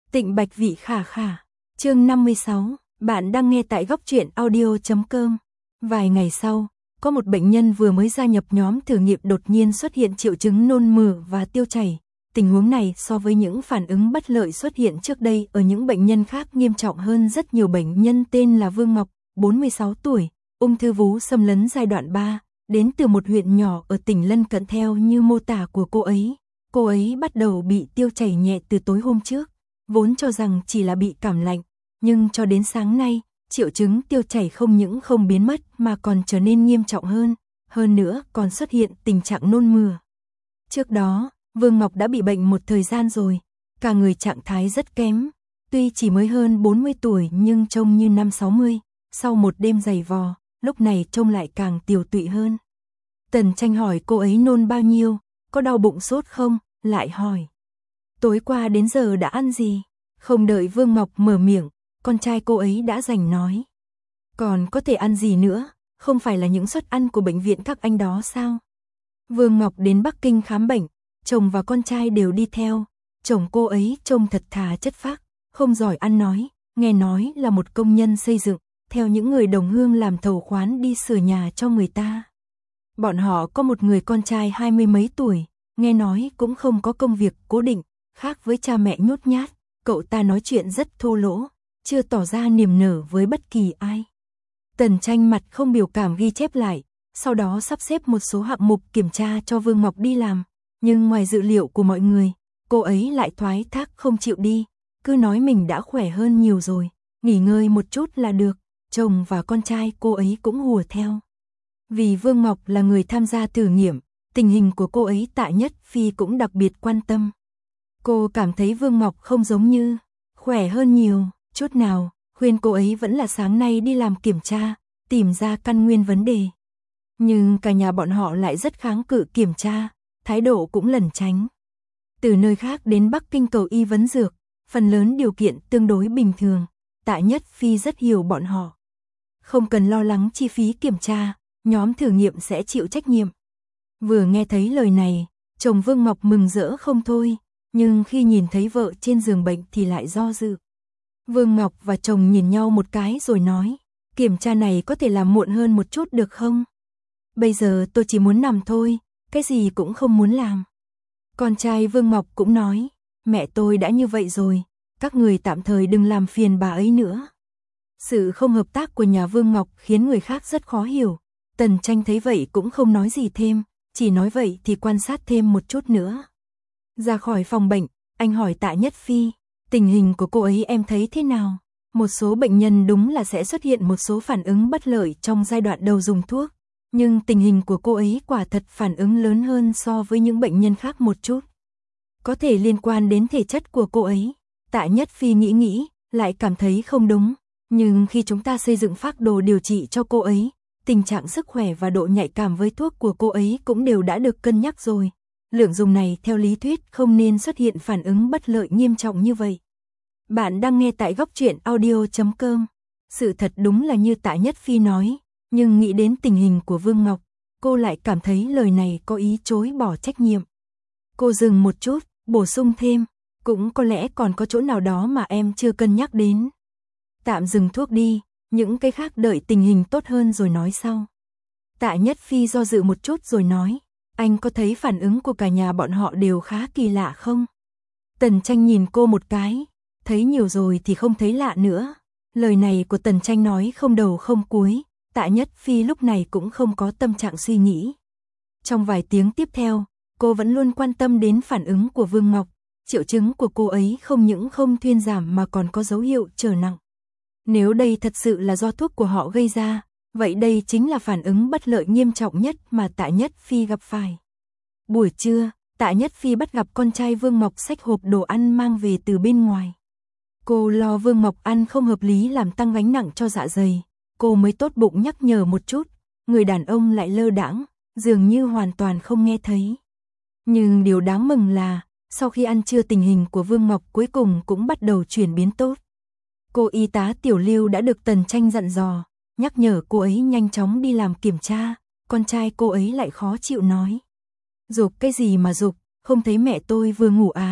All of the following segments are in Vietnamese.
Tịnh Bạch Vị khả khả. Chương 56, bạn đang nghe tại góc truyện audio.com. Vài ngày sau, có một bệnh nhân vừa mới gia nhập nhóm thử nghiệm đột nhiên xuất hiện triệu chứng nôn mửa và tiêu chảy. Tình huống này so với những phản ứng bất lợi xuất hiện trước đây ở những bệnh nhân khác nghiêm trọng hơn rất nhiều. Bệnh nhân tên là Vương Ngọc, 46 tuổi, ung thư vú xâm lấn giai đoạn 3, đến từ một huyện nhỏ ở tỉnh lân cận. Theo như mô tả của cô ấy bắt đầu bị tiêu chảy nhẹ từ tối hôm trước, vốn cho rằng chỉ là bị cảm lạnh, nhưng cho đến sáng nay, triệu chứng tiêu chảy không những không biến mất mà còn trở nên nghiêm trọng hơn nữa còn xuất hiện tình trạng nôn mửa. Trước đó, Vương Ngọc đã bị bệnh một thời gian rồi, cả người trạng thái rất kém, tuy chỉ mới hơn 40 tuổi nhưng trông như năm 60, sau một đêm dày vò, lúc này trông lại càng tiều tụy hơn. Tần Tranh hỏi cô ấy nôn bao nhiêu, có đau bụng sốt không, lại hỏi tối qua đến giờ đã ăn gì. Không đợi Vương Ngọc mở miệng, con trai cô ấy đã giành nói. Còn có thể ăn gì nữa, không phải là những suất ăn của bệnh viện các anh đó sao? Vương Ngọc đến Bắc Kinh khám bệnh, chồng và con trai đều đi theo. Chồng cô ấy trông thật thà chất phác, không giỏi ăn nói, nghe nói là một công nhân xây dựng, theo những người đồng hương làm thầu khoán đi sửa nhà cho người ta. Bọn họ có một người con trai 20 mấy tuổi, nghe nói cũng không có công việc cố định, khác với cha mẹ nhút nhát, cậu ta nói chuyện rất thô lỗ, chưa tỏ ra niềm nở với bất kỳ ai. Tần Tranh mặt không biểu cảm ghi chép lại, sau đó sắp xếp một số hạng mục kiểm tra cho Vương Ngọc đi làm, nhưng ngoài dự liệu của mọi người, cô ấy lại thoái thác không chịu đi, cứ nói mình đã khỏe hơn nhiều rồi, nghỉ ngơi một chút là được. Chồng và con trai cô ấy cũng hùa theo. Vì Vương Ngọc là người tham gia thử nghiệm, tình hình của cô ấy Tạ Nhất Phi cũng đặc biệt quan tâm. Cô cảm thấy Vương Ngọc không giống như khỏe hơn nhiều chút nào, khuyên cô ấy vẫn là sáng nay đi làm kiểm tra, tìm ra căn nguyên vấn đề. Nhưng cả nhà bọn họ lại rất kháng cự kiểm tra, thái độ cũng lẩn tránh. Từ nơi khác đến Bắc Kinh cầu y vấn dược, phần lớn điều kiện tương đối bình thường, Tạ Nhất Phi rất hiểu bọn họ. Không cần lo lắng chi phí kiểm tra, nhóm thử nghiệm sẽ chịu trách nhiệm. Vừa nghe thấy lời này, chồng Vương Ngọc mừng rỡ không thôi, nhưng khi nhìn thấy vợ trên giường bệnh thì lại do dự. Vương Ngọc và chồng nhìn nhau một cái rồi nói, kiểm tra này có thể làm muộn hơn một chút được không? Bây giờ tôi chỉ muốn nằm thôi, cái gì cũng không muốn làm. Con trai Vương Ngọc cũng nói, mẹ tôi đã như vậy rồi, các người tạm thời đừng làm phiền bà ấy nữa. Sự không hợp tác của nhà Vương Ngọc khiến người khác rất khó hiểu. Tần Tranh thấy vậy cũng không nói gì thêm, chỉ nói vậy thì quan sát thêm một chút nữa. Ra khỏi phòng bệnh, anh hỏi Tạ Nhất Phi, tình hình của cô ấy em thấy thế nào? Một số bệnh nhân đúng là sẽ xuất hiện một số phản ứng bất lợi trong giai đoạn đầu dùng thuốc, nhưng tình hình của cô ấy quả thật phản ứng lớn hơn so với những bệnh nhân khác một chút. Có thể liên quan đến thể chất của cô ấy. Tạ Nhất Phi nghĩ, lại cảm thấy không đúng. Nhưng khi chúng ta xây dựng phác đồ điều trị cho cô ấy, tình trạng sức khỏe và độ nhạy cảm với thuốc của cô ấy cũng đều đã được cân nhắc rồi. Lượng dùng này theo lý thuyết không nên xuất hiện phản ứng bất lợi nghiêm trọng như vậy. Bạn đang nghe tại góc truyện audio.com. Sự thật đúng là như Tạ Nhất Phi nói, nhưng nghĩ đến tình hình của Vương Ngọc, cô lại cảm thấy lời này có ý chối bỏ trách nhiệm. Cô dừng một chút, bổ sung thêm, cũng có lẽ còn có chỗ nào đó mà em chưa cân nhắc đến. Tạm dừng thuốc đi, những cái khác đợi tình hình tốt hơn rồi nói sau. Tạ Nhất Phi do dự một chút rồi nói, anh có thấy phản ứng của cả nhà bọn họ đều khá kỳ lạ không? Tần Tranh nhìn cô một cái, thấy nhiều rồi thì không thấy lạ nữa. Lời này của Tần Tranh nói không đầu không cuối, Tạ Nhất Phi lúc này cũng không có tâm trạng suy nghĩ. Trong vài tiếng tiếp theo, cô vẫn luôn quan tâm đến phản ứng của Vương Ngọc, triệu chứng của cô ấy không những không thuyên giảm mà còn có dấu hiệu trở nặng. Nếu đây thật sự là do thuốc của họ gây ra, vậy đây chính là phản ứng bất lợi nghiêm trọng nhất mà Tạ Nhất Phi gặp phải. Buổi trưa, Tạ Nhất Phi bắt gặp con trai Vương Ngọc xách hộp đồ ăn mang về từ bên ngoài. Cô lo Vương Ngọc ăn không hợp lý làm tăng gánh nặng cho dạ dày, cô mới tốt bụng nhắc nhở một chút, người đàn ông lại lơ đãng, dường như hoàn toàn không nghe thấy. Nhưng điều đáng mừng là, sau khi ăn trưa tình hình của Vương Ngọc cuối cùng cũng bắt đầu chuyển biến tốt. Cô y tá Tiểu Lưu đã được Tần Tranh dặn dò, nhắc nhở cô ấy nhanh chóng đi làm kiểm tra, con trai cô ấy lại khó chịu nói. Giục cái gì mà giục, không thấy mẹ tôi vừa ngủ à?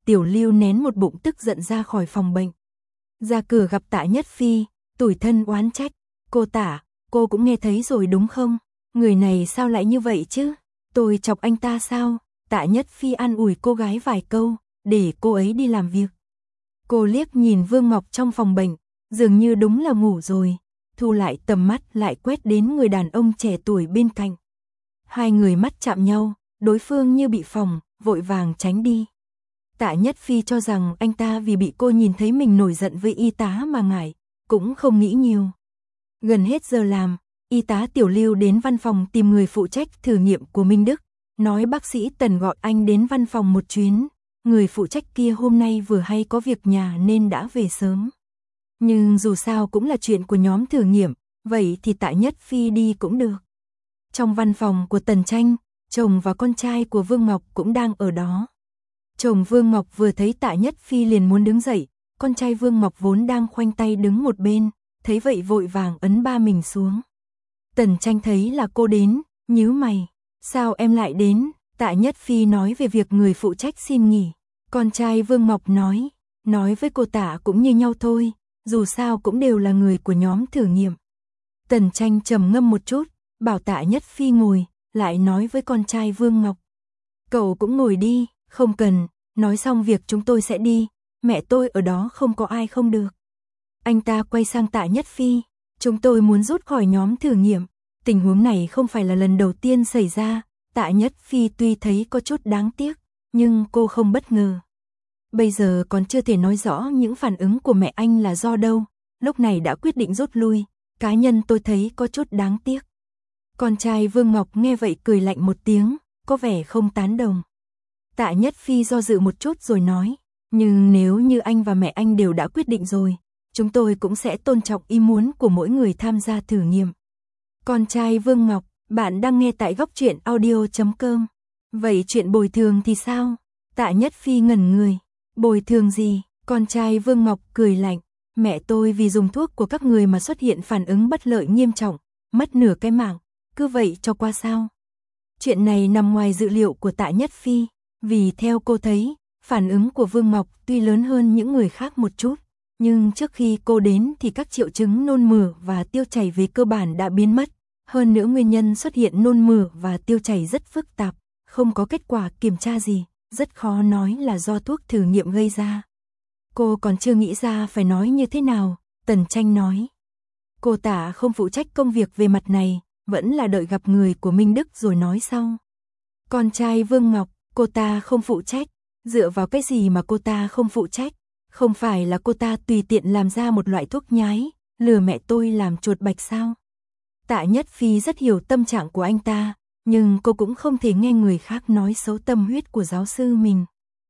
Tiểu Lưu nén một bụng tức giận ra khỏi phòng bệnh. Ra cửa gặp Tạ Nhất Phi, tủi thân oán trách. Cô Tạ, cô cũng nghe thấy rồi đúng không? Người này sao lại như vậy chứ? Tôi chọc anh ta sao? Tạ Nhất Phi an ủi cô gái vài câu, để cô ấy đi làm việc. Cô liếc nhìn Vương Ngọc trong phòng bệnh, dường như đúng là ngủ rồi. Thu lại tầm mắt lại quét đến người đàn ông trẻ tuổi bên cạnh. Hai người mắt chạm nhau, đối phương như bị phỏng, vội vàng tránh đi. Tạ Nhất Phi cho rằng anh ta vì bị cô nhìn thấy mình nổi giận với y tá mà ngại, cũng không nghĩ nhiều. Gần hết giờ làm, y tá Tiểu Lưu đến văn phòng tìm người phụ trách thử nghiệm của Minh Đức, nói bác sĩ Tần gọi anh đến văn phòng một chuyến. Người phụ trách kia hôm nay vừa hay có việc nhà nên đã về sớm. Nhưng dù sao cũng là chuyện của nhóm thử nghiệm, vậy thì Tạ Nhất Phi đi cũng được. Trong văn phòng của Tần Tranh, chồng và con trai của Vương Ngọc cũng đang ở đó. Chồng Vương Ngọc vừa thấy Tạ Nhất Phi liền muốn đứng dậy, con trai Vương Ngọc vốn đang khoanh tay đứng một bên, thấy vậy vội vàng ấn ba mình xuống. Tần Tranh thấy là cô đến, nhíu mày, sao em lại đến? Tạ Nhất Phi nói về việc người phụ trách xin nghỉ. Con trai Vương Ngọc nói với cô Tạ cũng như nhau thôi, dù sao cũng đều là người của nhóm thử nghiệm. Tần Tranh trầm ngâm một chút, bảo Tạ Nhất Phi ngồi, lại nói với con trai Vương Ngọc. Cậu cũng ngồi đi, không cần, nói xong việc chúng tôi sẽ đi, mẹ tôi ở đó không có ai không được. Anh ta quay sang Tạ Nhất Phi, chúng tôi muốn rút khỏi nhóm thử nghiệm, tình huống này không phải là lần đầu tiên xảy ra. Tạ Nhất Phi tuy thấy có chút đáng tiếc, nhưng cô không bất ngờ. Bây giờ còn chưa thể nói rõ những phản ứng của mẹ anh là do đâu, lúc này đã quyết định rút lui, cá nhân tôi thấy có chút đáng tiếc. Con trai Vương Ngọc nghe vậy cười lạnh một tiếng, có vẻ không tán đồng. Tạ Nhất Phi do dự một chút rồi nói, nhưng nếu như anh và mẹ anh đều đã quyết định rồi, chúng tôi cũng sẽ tôn trọng ý muốn của mỗi người tham gia thử nghiệm. Con trai Vương Ngọc, bạn đang nghe tại góc truyện audio.com. Vậy chuyện bồi thường thì sao? Tạ Nhất Phi ngẩn người. Bồi thường gì? Con trai Vương Ngọc cười lạnh. Mẹ tôi vì dùng thuốc của các người mà xuất hiện phản ứng bất lợi nghiêm trọng, mất nửa cái mạng, cứ vậy cho qua sao? Chuyện này nằm ngoài dự liệu của Tạ Nhất Phi, vì theo cô thấy, phản ứng của Vương Ngọc tuy lớn hơn những người khác một chút, nhưng trước khi cô đến thì các triệu chứng nôn mửa và tiêu chảy về cơ bản đã biến mất. Hơn nữa nguyên nhân xuất hiện nôn mửa và tiêu chảy rất phức tạp, không có kết quả kiểm tra gì, rất khó nói là do thuốc thử nghiệm gây ra. Cô còn chưa nghĩ ra phải nói như thế nào, Tần Tranh nói. Cô Tạ không phụ trách công việc về mặt này, vẫn là đợi gặp người của Minh Đức rồi nói sau. Con trai Vương Ngọc, cô ta không phụ trách, dựa vào cái gì mà cô ta không phụ trách? Không phải là cô ta tùy tiện làm ra một loại thuốc nhái, lừa mẹ tôi làm chuột bạch sao? Tạ Nhất Phi rất hiểu tâm trạng của anh ta, nhưng cô cũng không thể nghe người khác nói xấu tâm huyết của giáo sư mình.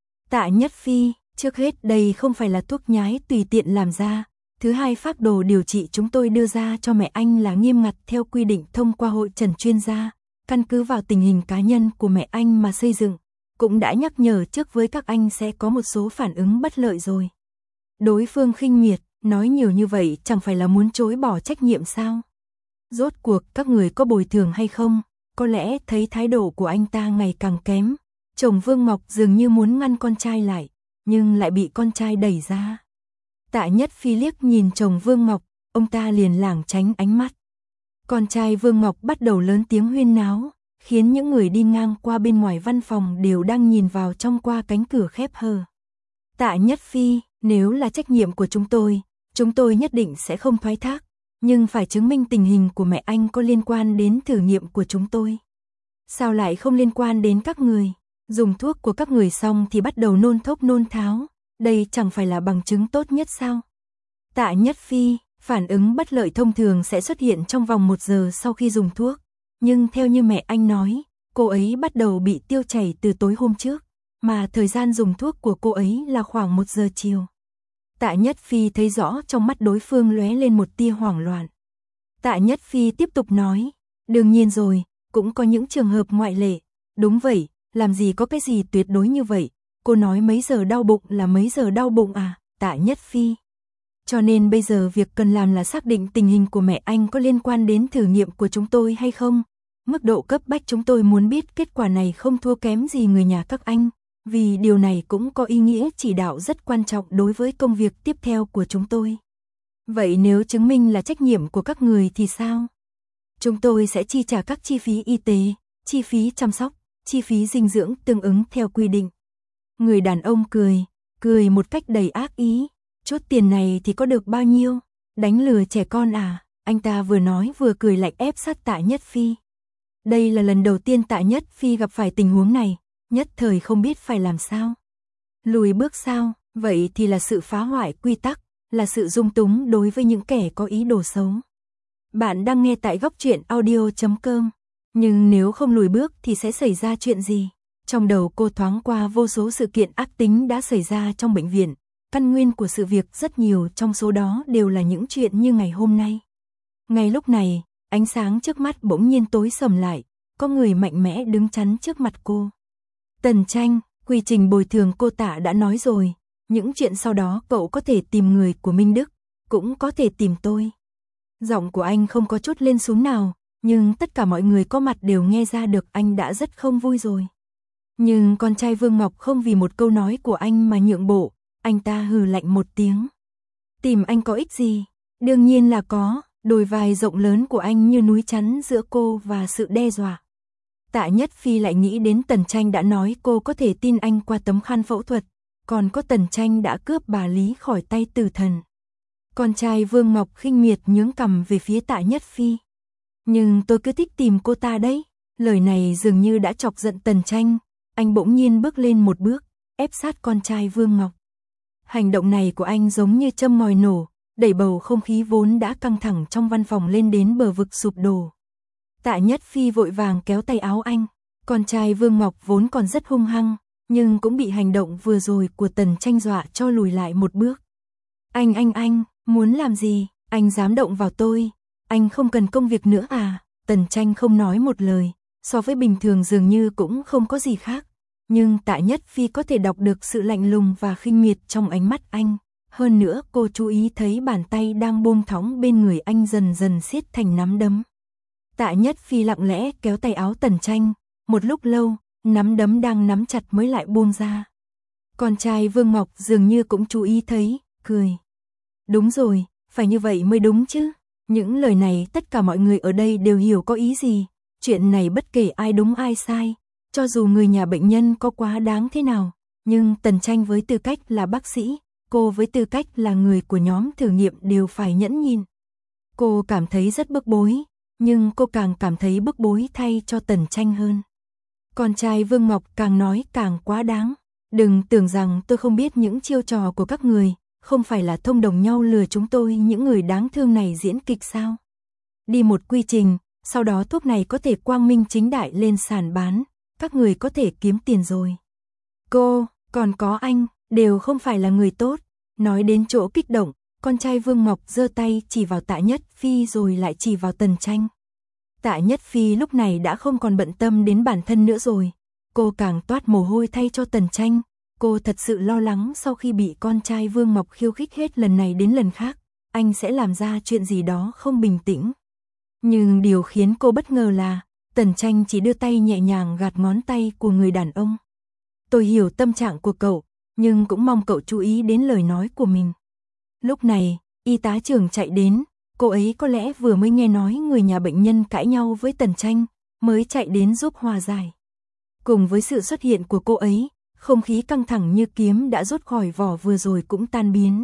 Tạ Nhất Phi, trước hết đây không phải là thuốc nhái tùy tiện làm ra. Thứ hai, phác đồ điều trị chúng tôi đưa ra cho mẹ anh là nghiêm ngặt theo quy định thông qua hội trần chuyên gia, căn cứ vào tình hình cá nhân của mẹ anh mà xây dựng. Cũng đã nhắc nhở trước với các anh sẽ có một số phản ứng bất lợi rồi. Đối phương khinh miệt, nói nhiều như vậy chẳng phải là muốn chối bỏ trách nhiệm sao? Rốt cuộc các người có bồi thường hay không? Có lẽ thấy thái độ của anh ta ngày càng kém. Chồng Vương Ngọc dường như muốn ngăn con trai lại, nhưng lại bị con trai đẩy ra. Tạ Nhất Phi liếc nhìn chồng Vương Ngọc, ông ta liền lảng tránh ánh mắt. Con trai Vương Ngọc bắt đầu lớn tiếng huyên náo, khiến những người đi ngang qua bên ngoài văn phòng đều đang nhìn vào trong qua cánh cửa khép hờ. Tạ Nhất Phi, nếu là trách nhiệm của chúng tôi nhất định sẽ không thoái thác. Nhưng phải chứng minh tình hình của mẹ anh có liên quan đến thử nghiệm của chúng tôi. Sao lại không liên quan đến các người? Dùng thuốc của các người xong thì bắt đầu nôn thốc nôn tháo. Đây chẳng phải là bằng chứng tốt nhất sao? Tạ Nhất Phi, phản ứng bất lợi thông thường sẽ xuất hiện trong vòng 1 giờ sau khi dùng thuốc. Nhưng theo như mẹ anh nói, cô ấy bắt đầu bị tiêu chảy từ tối hôm trước, mà thời gian dùng thuốc của cô ấy là khoảng 1 giờ chiều. Tạ Nhất Phi thấy rõ trong mắt đối phương lóe lên một tia hoảng loạn. Tạ Nhất Phi tiếp tục nói, đương nhiên rồi, cũng có những trường hợp ngoại lệ. Đúng vậy, làm gì có cái gì tuyệt đối như vậy. Cô nói mấy giờ đau bụng là mấy giờ đau bụng à, Tạ Nhất Phi. Cho nên bây giờ việc cần làm là xác định tình hình của mẹ anh có liên quan đến thử nghiệm của chúng tôi hay không. Mức độ cấp bách chúng tôi muốn biết kết quả này không thua kém gì người nhà các anh. vì điều này cũng có ý nghĩa chỉ đạo rất quan trọng đối với công việc tiếp theo của chúng tôi. Vậy nếu chứng minh là trách nhiệm của các người thì sao? Chúng tôi sẽ chi trả các chi phí y tế, chi phí chăm sóc, chi phí dinh dưỡng tương ứng theo quy định. Người đàn ông cười một cách đầy ác ý. Chốt tiền này thì có được bao nhiêu? Đánh lừa trẻ con à? Anh ta vừa nói vừa cười lạnh ép sát Tạ Nhất Phi. Đây là lần đầu tiên Tạ Nhất Phi gặp phải tình huống này, nhất thời không biết phải làm sao. Lùi bước sao? Vậy thì là sự phá hoại quy tắc, là sự dung túng đối với những kẻ có ý đồ xấu. Bạn đang nghe tại Góc Truyện Audio.com. Nhưng nếu không lùi bước thì sẽ xảy ra chuyện gì? Trong đầu cô thoáng qua vô số sự kiện ác tính đã xảy ra trong bệnh viện. Căn nguyên của sự việc rất nhiều trong số đó đều là những chuyện như ngày hôm nay. Ngay lúc này, ánh sáng trước mắt bỗng nhiên tối sầm lại, có người mạnh mẽ đứng chắn trước mặt cô. Tần Tranh, quy trình bồi thường cô Tạ đã nói rồi, những chuyện sau đó cậu có thể tìm người của Minh Đức, cũng có thể tìm tôi. Giọng của anh không có chút lên xuống nào, nhưng tất cả mọi người có mặt đều nghe ra được anh đã rất không vui rồi. Nhưng con trai Vương Ngọc không vì một câu nói của anh mà nhượng bộ, anh ta hừ lạnh một tiếng. Tìm anh có ích gì? Đương nhiên là có, đôi vai rộng lớn của anh như núi chắn giữa cô và sự đe dọa. Tạ Nhất Phi lại nghĩ đến Tần Tranh đã nói cô có thể tin anh qua tấm khăn phẫu thuật, còn có Tần Tranh đã cướp bà Lý khỏi tay tử thần. Con trai Vương Ngọc khinh miệt nhướng cằm về phía Tạ Nhất Phi. Nhưng tôi cứ thích tìm cô ta đấy. Lời này dường như đã chọc giận Tần Tranh, anh bỗng nhiên bước lên một bước, ép sát con trai Vương Ngọc. Hành động này của anh giống như châm ngòi nổ, đẩy bầu không khí vốn đã căng thẳng trong văn phòng lên đến bờ vực sụp đổ. Tạ Nhất Phi vội vàng kéo tay áo anh, con trai Vương Ngọc vốn còn rất hung hăng, nhưng cũng bị hành động vừa rồi của Tần Tranh dọa cho lùi lại một bước. Anh, muốn làm gì? Anh dám động vào tôi? Anh không cần công việc nữa à? Tần Tranh không nói một lời, so với bình thường dường như cũng không có gì khác. Nhưng Tạ Nhất Phi có thể đọc được sự lạnh lùng và khinh miệt trong ánh mắt anh. Hơn nữa cô chú ý thấy bàn tay đang buông thõng bên người anh dần dần siết thành nắm đấm. Tạ Nhất Phi lặng lẽ kéo tay áo Tần Tranh, một lúc lâu, nắm đấm đang nắm chặt mới lại buông ra. Con trai Vương Ngọc dường như cũng chú ý thấy, cười. Đúng rồi, phải như vậy mới đúng chứ. Những lời này tất cả mọi người ở đây đều hiểu có ý gì. Chuyện này bất kể ai đúng ai sai, cho dù người nhà bệnh nhân có quá đáng thế nào, nhưng Tần Tranh với tư cách là bác sĩ, cô với tư cách là người của nhóm thử nghiệm đều phải nhẫn nhịn. Cô cảm thấy rất bức bối, nhưng cô càng cảm thấy bức bối thay cho Tần Tranh hơn. Con trai Vương Ngọc càng nói càng quá đáng. Đừng tưởng rằng tôi không biết những chiêu trò của các người, không phải là thông đồng nhau lừa chúng tôi những người đáng thương này diễn kịch sao? Đi một quy trình, sau đó thuốc này có thể quang minh chính đại lên sàn bán, các người có thể kiếm tiền rồi. Cô, còn có anh, đều không phải là người tốt. Nói đến chỗ kích động, con trai Vương Ngọc giơ tay chỉ vào Tạ Nhất Phi rồi lại chỉ vào Tần Tranh. Tạ Nhất Phi lúc này đã không còn bận tâm đến bản thân nữa rồi. Cô càng toát mồ hôi thay cho Tần Tranh. Cô thật sự lo lắng sau khi bị con trai Vương Ngọc khiêu khích hết lần này đến lần khác, anh sẽ làm ra chuyện gì đó không bình tĩnh. Nhưng điều khiến cô bất ngờ là, Tần Tranh chỉ đưa tay nhẹ nhàng gạt ngón tay của người đàn ông. Tôi hiểu tâm trạng của cậu, nhưng cũng mong cậu chú ý đến lời nói của mình. Lúc này, y tá trưởng chạy đến, cô ấy có lẽ vừa mới nghe nói người nhà bệnh nhân cãi nhau với Tần Tranh, mới chạy đến giúp hòa giải. Cùng với sự xuất hiện của cô ấy, không khí căng thẳng như kiếm đã rút khỏi vỏ vừa rồi cũng tan biến.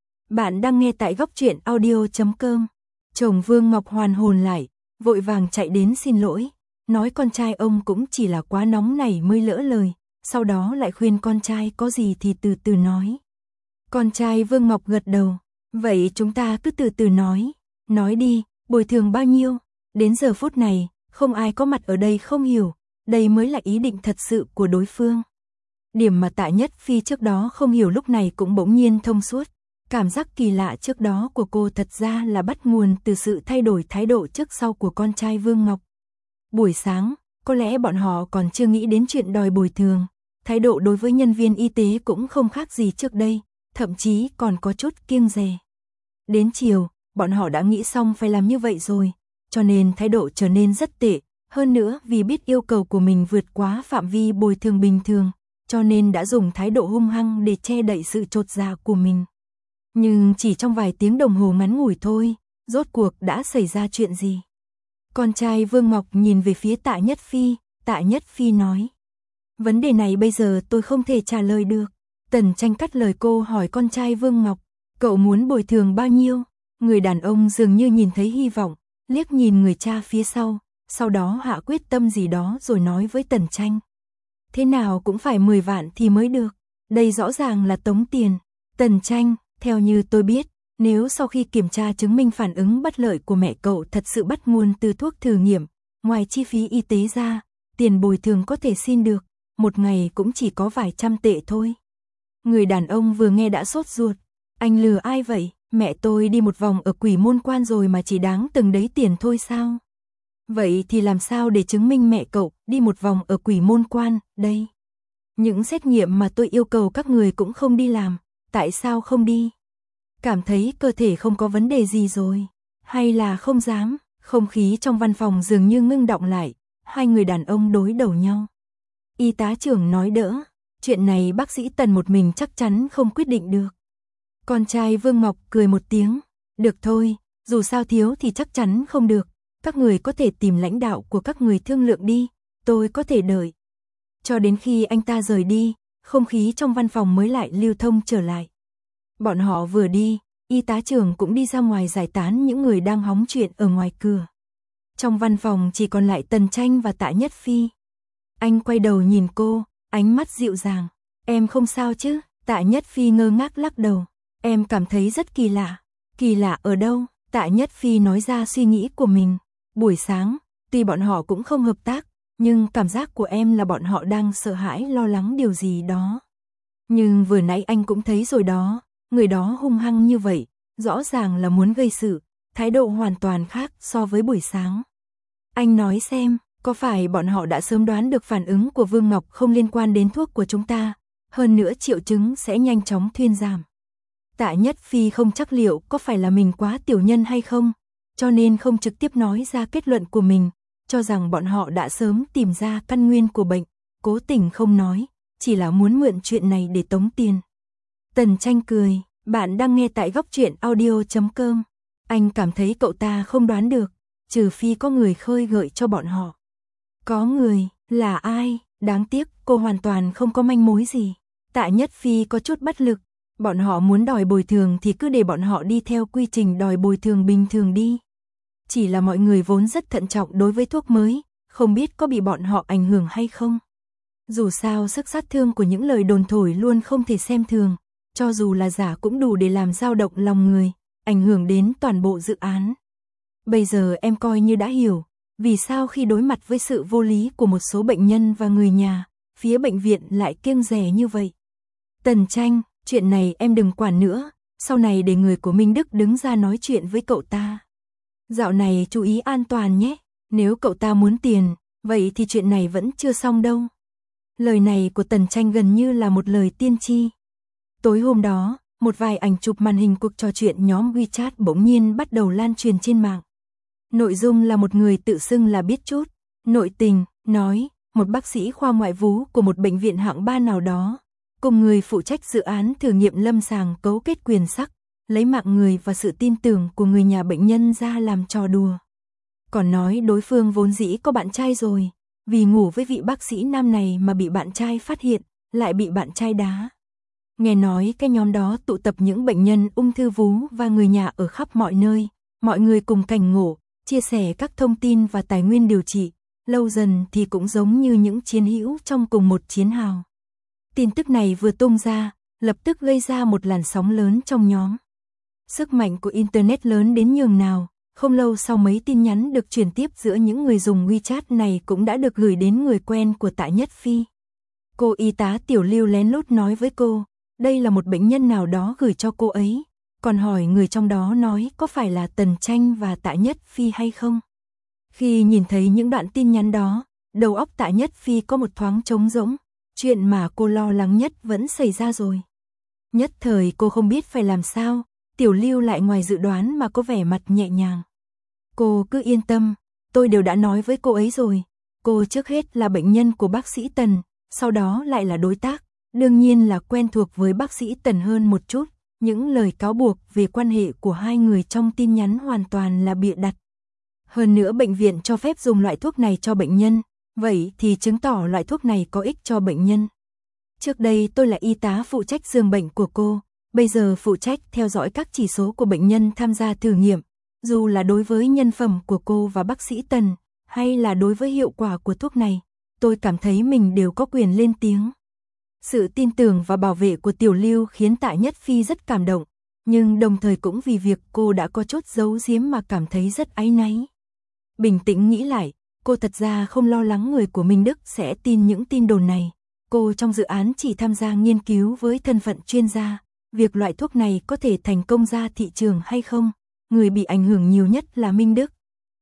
Bạn đang nghe tại Góc Truyện Audio.com. Chồng Vương Ngọc hoàn hồn lại, vội vàng chạy đến xin lỗi, nói con trai ông cũng chỉ là quá nóng nảy mới lỡ lời, sau đó lại khuyên con trai có gì thì từ từ nói. Con trai Vương Ngọc gật đầu, vậy chúng ta cứ từ từ nói đi, bồi thường bao nhiêu? Đến giờ phút này, không ai có mặt ở đây không hiểu, đây mới là ý định thật sự của đối phương. Điểm mà Tạ Nhất Phi trước đó không hiểu lúc này cũng bỗng nhiên thông suốt. Cảm giác kỳ lạ trước đó của cô thật ra là bắt nguồn từ sự thay đổi thái độ trước sau của con trai Vương Ngọc. Buổi sáng, có lẽ bọn họ còn chưa nghĩ đến chuyện đòi bồi thường. Thái độ đối với nhân viên y tế cũng không khác gì trước đây, thậm chí còn có chút kiêng dè. Đến chiều, bọn họ đã nghĩ xong phải làm như vậy rồi, cho nên thái độ trở nên rất tệ. Hơn nữa vì biết yêu cầu của mình vượt quá phạm vi bồi thường bình thường, cho nên đã dùng thái độ hung hăng để che đậy sự chột dạ của mình. Nhưng chỉ trong vài tiếng đồng hồ ngắn ngủi thôi, rốt cuộc đã xảy ra chuyện gì? Con trai Vương Ngọc nhìn về phía Tạ Nhất Phi, Tạ Nhất Phi nói. Vấn đề này bây giờ tôi không thể trả lời được. Tần Tranh cắt lời cô hỏi con trai Vương Ngọc, cậu muốn bồi thường bao nhiêu? Người đàn ông dường như nhìn thấy hy vọng, liếc nhìn người cha phía sau đó hạ quyết tâm gì đó rồi nói với Tần Tranh. Thế nào cũng phải 10 vạn thì mới được, đây rõ ràng là tống tiền. Tần Tranh, theo như tôi biết, nếu sau khi kiểm tra chứng minh phản ứng bất lợi của mẹ cậu thật sự bắt nguồn từ thuốc thử nghiệm, ngoài chi phí y tế ra, tiền bồi thường có thể xin được, một ngày cũng chỉ có vài trăm tệ thôi. Người đàn ông vừa nghe đã sốt ruột, anh lừa ai vậy? Mẹ tôi đi một vòng ở Quỷ Môn Quan rồi mà chỉ đáng từng đấy tiền thôi sao? Vậy thì làm sao để chứng minh mẹ cậu đi một vòng ở Quỷ Môn Quan, đây? Những xét nghiệm mà tôi yêu cầu các người cũng không đi làm, tại sao không đi? Cảm thấy cơ thể không có vấn đề gì rồi, hay là không dám? Không khí trong văn phòng dường như ngưng đọng lại, hai người đàn ông đối đầu nhau. Y tá trưởng nói đỡ, chuyện này bác sĩ Tần một mình chắc chắn không quyết định được. Con trai Vương Ngọc cười một tiếng, được thôi, dù sao thiếu thì chắc chắn không được, các người có thể tìm lãnh đạo của các người thương lượng đi, tôi có thể đợi. Cho đến khi anh ta rời đi, không khí trong văn phòng mới lại lưu thông trở lại. Bọn họ vừa đi, y tá trưởng cũng đi ra ngoài giải tán những người đang hóng chuyện ở ngoài cửa. Trong văn phòng chỉ còn lại Tần Tranh và Tạ Nhất Phi. Anh quay đầu nhìn cô, ánh mắt dịu dàng. Em không sao chứ? Tạ Nhất Phi ngơ ngác lắc đầu. Em cảm thấy rất kỳ lạ. Kỳ lạ ở đâu? Tạ Nhất Phi nói ra suy nghĩ của mình. Buổi sáng, tuy bọn họ cũng không hợp tác, nhưng cảm giác của em là bọn họ đang sợ hãi lo lắng điều gì đó. Nhưng vừa nãy anh cũng thấy rồi đó, người đó hung hăng như vậy, rõ ràng là muốn gây sự, thái độ hoàn toàn khác so với buổi sáng. Anh nói xem, có phải bọn họ đã sớm đoán được phản ứng của Vương Ngọc không liên quan đến thuốc của chúng ta, hơn nữa triệu chứng sẽ nhanh chóng thuyên giảm. Tạ Nhất Phi không chắc liệu có phải là mình quá tiểu nhân hay không, cho nên không trực tiếp nói ra kết luận của mình, cho rằng bọn họ đã sớm tìm ra căn nguyên của bệnh, cố tình không nói, chỉ là muốn mượn chuyện này để tống tiền. Tần Tranh cười, bạn đang nghe tại góc truyện audio.com. Anh cảm thấy cậu ta không đoán được, trừ phi có người khơi gợi cho bọn họ. Có người, là ai? Đáng tiếc, cô hoàn toàn không có manh mối gì. Tạ Nhất Phi có chút bất lực, bọn họ muốn đòi bồi thường thì cứ để bọn họ đi theo quy trình đòi bồi thường bình thường đi. Chỉ là mọi người vốn rất thận trọng đối với thuốc mới, không biết có bị bọn họ ảnh hưởng hay không. Dù sao sức sát thương của những lời đồn thổi luôn không thể xem thường, cho dù là giả cũng đủ để làm dao động lòng người, ảnh hưởng đến toàn bộ dự án. Bây giờ em coi như đã hiểu, vì sao khi đối mặt với sự vô lý của một số bệnh nhân và người nhà, phía bệnh viện lại kiêng dè như vậy. Tần Tranh, chuyện này em đừng quản nữa, sau này để người của Minh Đức đứng ra nói chuyện với cậu ta. Dạo này chú ý an toàn nhé, nếu cậu ta muốn tiền, vậy thì chuyện này vẫn chưa xong đâu. Lời này của Tần Tranh gần như là một lời tiên tri. Tối hôm đó, một vài ảnh chụp màn hình cuộc trò chuyện nhóm WeChat bỗng nhiên bắt đầu lan truyền trên mạng. Nội dung là một người tự xưng là biết chút nội tình, nói, một bác sĩ khoa ngoại vú của một bệnh viện hạng 3 nào đó, cùng người phụ trách dự án thử nghiệm lâm sàng cấu kết quyền sắc, lấy mạng người và sự tin tưởng của người nhà bệnh nhân ra làm trò đùa. Còn nói đối phương vốn dĩ có bạn trai rồi, vì ngủ với vị bác sĩ nam này mà bị bạn trai phát hiện, lại bị bạn trai đá. Nghe nói cái nhóm đó tụ tập những bệnh nhân ung thư vú và người nhà ở khắp mọi nơi, mọi người cùng cảnh ngộ, chia sẻ các thông tin và tài nguyên điều trị, lâu dần thì cũng giống như những chiến hữu trong cùng một chiến hào. Tin tức này vừa tung ra, lập tức gây ra một làn sóng lớn trong nhóm. Sức mạnh của Internet lớn đến nhường nào, không lâu sau mấy tin nhắn được truyền tiếp giữa những người dùng WeChat này cũng đã được gửi đến người quen của Tạ Nhất Phi. Cô y tá Tiểu Lưu lén lút nói với cô, đây là một bệnh nhân nào đó gửi cho cô ấy, còn hỏi người trong đó nói có phải là Tần Tranh và Tạ Nhất Phi hay không. Khi nhìn thấy những đoạn tin nhắn đó, đầu óc Tạ Nhất Phi có một thoáng trống rỗng, chuyện mà cô lo lắng nhất vẫn xảy ra rồi. Nhất thời cô không biết phải làm sao, Tiểu Lưu lại ngoài dự đoán mà có vẻ mặt nhẹ nhàng. Cô cứ yên tâm, tôi đều đã nói với cô ấy rồi, cô trước hết là bệnh nhân của bác sĩ Tần, sau đó lại là đối tác, đương nhiên là quen thuộc với bác sĩ Tần hơn một chút. Những lời cáo buộc về quan hệ của hai người trong tin nhắn hoàn toàn là bịa đặt. Hơn nữa bệnh viện cho phép dùng loại thuốc này cho bệnh nhân, vậy thì chứng tỏ loại thuốc này có ích cho bệnh nhân. Trước đây tôi là y tá phụ trách giường bệnh của cô, bây giờ phụ trách theo dõi các chỉ số của bệnh nhân tham gia thử nghiệm, dù là đối với nhân phẩm của cô và bác sĩ Tần, hay là đối với hiệu quả của thuốc này, tôi cảm thấy mình đều có quyền lên tiếng. Sự tin tưởng và bảo vệ của Tiểu Lưu khiến Tạ Nhất Phi rất cảm động, nhưng đồng thời cũng vì việc cô đã có chút giấu giếm mà cảm thấy rất áy náy. Bình tĩnh nghĩ lại, cô thật ra không lo lắng người của Minh Đức sẽ tin những tin đồn này. Cô trong dự án chỉ tham gia nghiên cứu với thân phận chuyên gia, việc loại thuốc này có thể thành công ra thị trường hay không, người bị ảnh hưởng nhiều nhất là Minh Đức.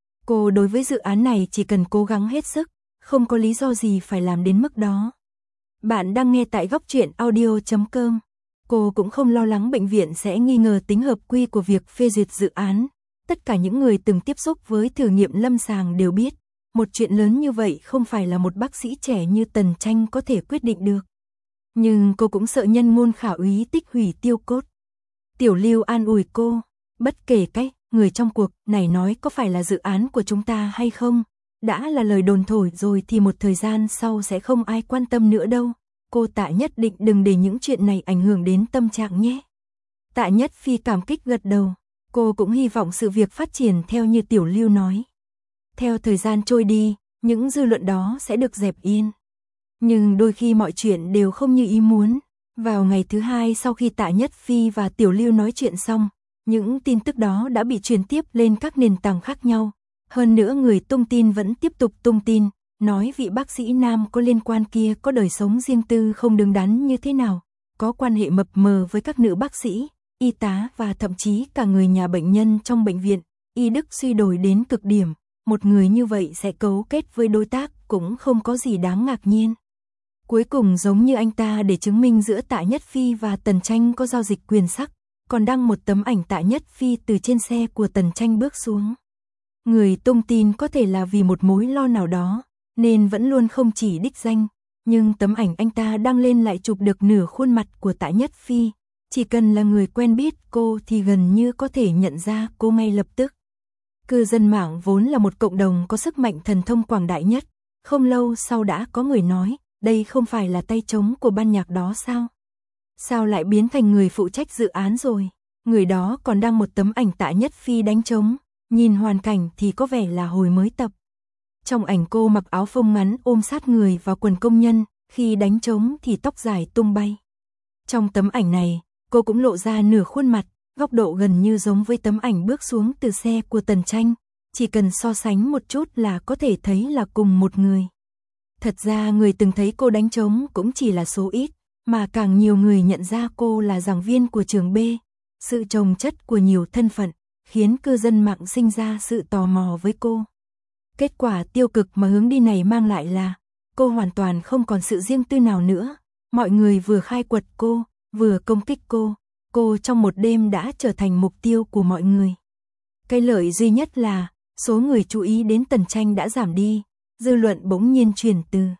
Cô đối với dự án này chỉ cần cố gắng hết sức, không có lý do gì phải làm đến mức đó. Bạn đang nghe tại góc truyện audio.com. Cô cũng không lo lắng bệnh viện sẽ nghi ngờ tính hợp quy của việc phê duyệt dự án. Tất cả những người từng tiếp xúc với thử nghiệm lâm sàng đều biết, một chuyện lớn như vậy không phải là một bác sĩ trẻ như Tần Tranh có thể quyết định được. Nhưng cô cũng sợ nhân môn khả úy tích hủy tiêu cốt. Tiểu Lưu an ủi cô, bất kể cách, người trong cuộc này nói có phải là dự án của chúng ta hay không, đã là lời đồn thổi rồi thì một thời gian sau sẽ không ai quan tâm nữa đâu. Cô Tạ nhất định đừng để những chuyện này ảnh hưởng đến tâm trạng nhé. Tạ Nhất Phi cảm kích gật đầu. Cô cũng hy vọng sự việc phát triển theo như Tiểu Lưu nói. Theo thời gian trôi đi, những dư luận đó sẽ được dẹp yên. Nhưng đôi khi mọi chuyện đều không như ý muốn. Vào ngày thứ hai sau khi Tạ Nhất Phi và Tiểu Lưu nói chuyện xong, những tin tức đó đã bị truyền tiếp lên các nền tảng khác nhau. Hơn nữa người tung tin vẫn tiếp tục tung tin, nói vị bác sĩ nam có liên quan kia có đời sống riêng tư không đứng đắn như thế nào, có quan hệ mập mờ với các nữ bác sĩ, y tá và thậm chí cả người nhà bệnh nhân trong bệnh viện. Y đức suy đồi đến cực điểm, một người như vậy sẽ cấu kết với đối tác cũng không có gì đáng ngạc nhiên. Cuối cùng giống như anh ta để chứng minh giữa Tạ Nhất Phi và Tần Tranh có giao dịch quyền sắc, còn đăng một tấm ảnh Tạ Nhất Phi từ trên xe của Tần Tranh bước xuống. Người tung tin có thể là vì một mối lo nào đó, nên vẫn luôn không chỉ đích danh, nhưng tấm ảnh anh ta đăng lên lại chụp được nửa khuôn mặt của Tạ Nhất Phi. Chỉ cần là người quen biết cô thì gần như có thể nhận ra cô ngay lập tức. Cư dân mạng vốn là một cộng đồng có sức mạnh thần thông quảng đại nhất, không lâu sau đã có người nói, đây không phải là tay trống của ban nhạc đó sao? Sao lại biến thành người phụ trách dự án rồi? Người đó còn đăng một tấm ảnh Tạ Nhất Phi đánh trống, nhìn hoàn cảnh thì có vẻ là hồi mới tập. Trong ảnh cô mặc áo phông ngắn ôm sát người vào quần công nhân, khi đánh trống thì tóc dài tung bay. Trong tấm ảnh này, cô cũng lộ ra nửa khuôn mặt, góc độ gần như giống với tấm ảnh bước xuống từ xe của Tần Tranh, chỉ cần so sánh một chút là có thể thấy là cùng một người. Thật ra người từng thấy cô đánh trống cũng chỉ là số ít, mà càng nhiều người nhận ra cô là giảng viên của trường B. Sự chồng chất của nhiều thân phận, khiến cư dân mạng sinh ra sự tò mò với cô. Kết quả tiêu cực mà hướng đi này mang lại là, cô hoàn toàn không còn sự riêng tư nào nữa. Mọi người vừa khai quật cô, vừa công kích cô trong một đêm đã trở thành mục tiêu của mọi người. Cái lợi duy nhất là, số người chú ý đến Tần Tranh đã giảm đi, dư luận bỗng nhiên chuyển từ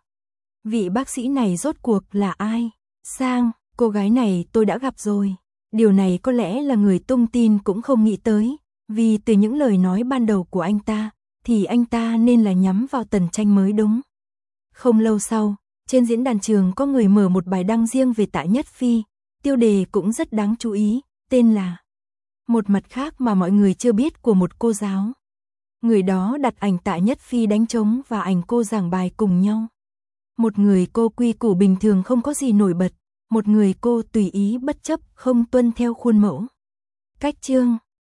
vị bác sĩ này rốt cuộc là ai, sang, cô gái này tôi đã gặp rồi. Điều này có lẽ là người tung tin cũng không nghĩ tới, vì từ những lời nói ban đầu của anh ta, thì anh ta nên là nhắm vào Tần Tranh mới đúng. Không lâu sau, trên diễn đàn trường có người mở một bài đăng riêng về Tạ Nhất Phi, tiêu đề cũng rất đáng chú ý, tên là Một mặt khác mà mọi người chưa biết của một cô giáo. Người đó đặt ảnh Tạ Nhất Phi đánh trống và ảnh cô giảng bài cùng nhau. Một người cô quy củ bình thường không có gì nổi bật, một người cô tùy ý bất chấp không tuân theo khuôn mẫu. Cách chương